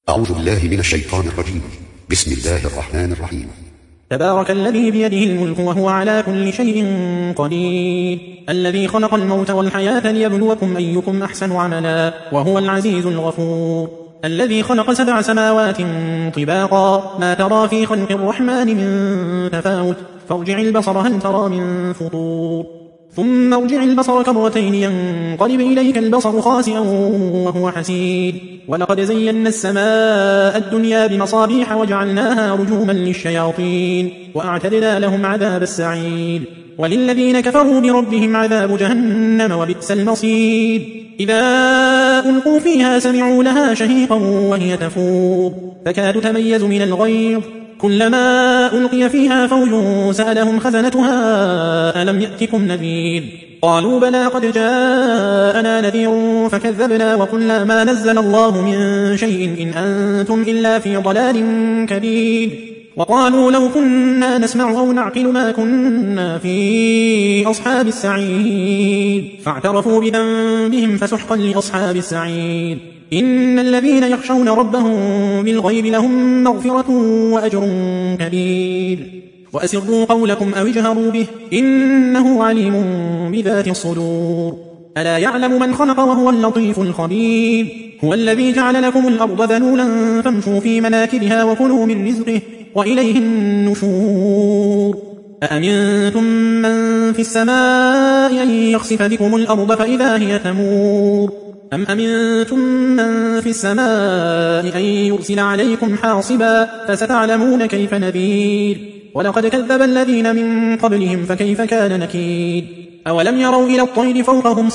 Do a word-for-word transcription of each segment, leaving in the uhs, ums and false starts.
أعوذ بالله من الشيطان الرجيم. بسم الله الرحمن الرحيم. تبارك الذي بيده الملك وهو على كل شيء قدير، الذي خلق الموت والحياة ليبلوكم أيكم أحسن عملا وهو العزيز الغفور، الذي خلق سبع سماوات طباقا ما ترى في خلق الرحمن من تفاوت، فارجع البصر هل ترى من فطور، ثم ارجع البصر كرتين ينقلب إليك البصر خاسئا وهو حسير، ولقد زينا السماء الدنيا بمصابيح وجعلناها رجوما للشياطين وأعتدنا لهم عذاب السعير، وللذين كفروا بربهم عذاب جهنم وبئس المصير، إذا ألقوا فيها سمعوا لها شهيقا وهي تفور تكاد تميز من الغيظ، كلما ألقي فيها فوج سألهم خزنتها ألم يأتكم نذير، قالوا بلى قد جاءنا نذير فكذبنا وقلنا ما نزل الله من شيء إن أنتم إلا في ضلال كبير، وقالوا لو كنا نسمع أو نعقل ما كنا في أصحاب السعير، فاعترفوا بذنبهم فسحقا لأصحاب السعير، إن الذين يخشون ربهم بالغيب لهم مغفرة وأجر كبير، وأسروا قولكم أو اجهروا به إنه عليم بذات الصدور، ألا يعلم من خلق وهو اللطيف الخبير، هو الذي جعل لكم الأرض ذلولا فامشوا في مناكبها وكلوا من رزقه وإليه النشور، أأمنتم من في السماء أن يخسف بكم الأرض فإذا هي تمور، أم أمنتم من في السماء أن يرسل عليكم حاصبا فستعلمون كيف نذير، ولقد كذب الذين من قبلهم فكيف كان نكير، أولم يروا إلى الطير فوقهم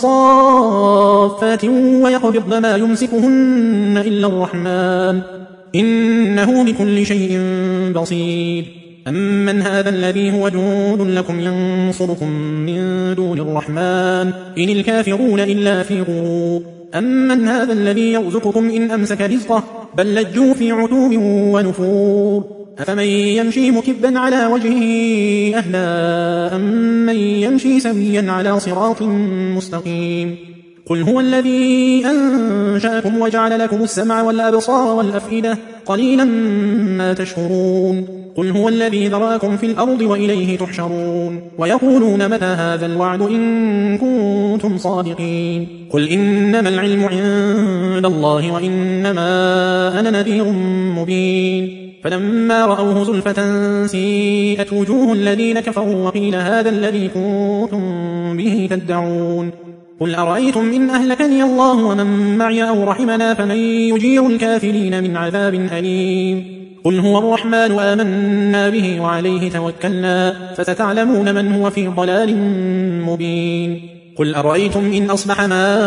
صافات ويقبضن ما يمسكهن إلا الرحمن إنه بكل شيء بصير، أمن هذا الذي هو جند لكم ينصركم من دون الرحمن إن الكافرون إلا في غرور، أمن هذا الذي يرزقكم إن أمسك رزقه بل لجوا في عتو ونفور، أفمن يمشي مكبا على وجهه أهدى أمن يمشي سويا على صراط مستقيم، قل هو الذي أنشأكم وجعل لكم السمع والأبصار والأفئدة قليلا ما تشكرون، قل هو الذي ذراكم في الأرض وإليه تحشرون، ويقولون متى هذا الوعد إن كنتم صادقين، قل إنما العلم عند الله وإنما أنا نذير مبين، فلما رأوه زلفة سيئت وجوه الذين كفروا وقيل هذا الذي كنتم به تدعون، قل أرأيتم إن أهلكني الله ومن معي أو رحمنا فمن يجير الكافرين من عذاب أليم، قل هو الرحمن آمنا به وعليه توكلنا فستعلمون من هو في ضلال مبين، قل أرأيتم إن أصبح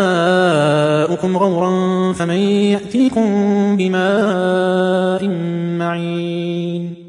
ماؤكم غورا فمن يأتيكم بماء معين.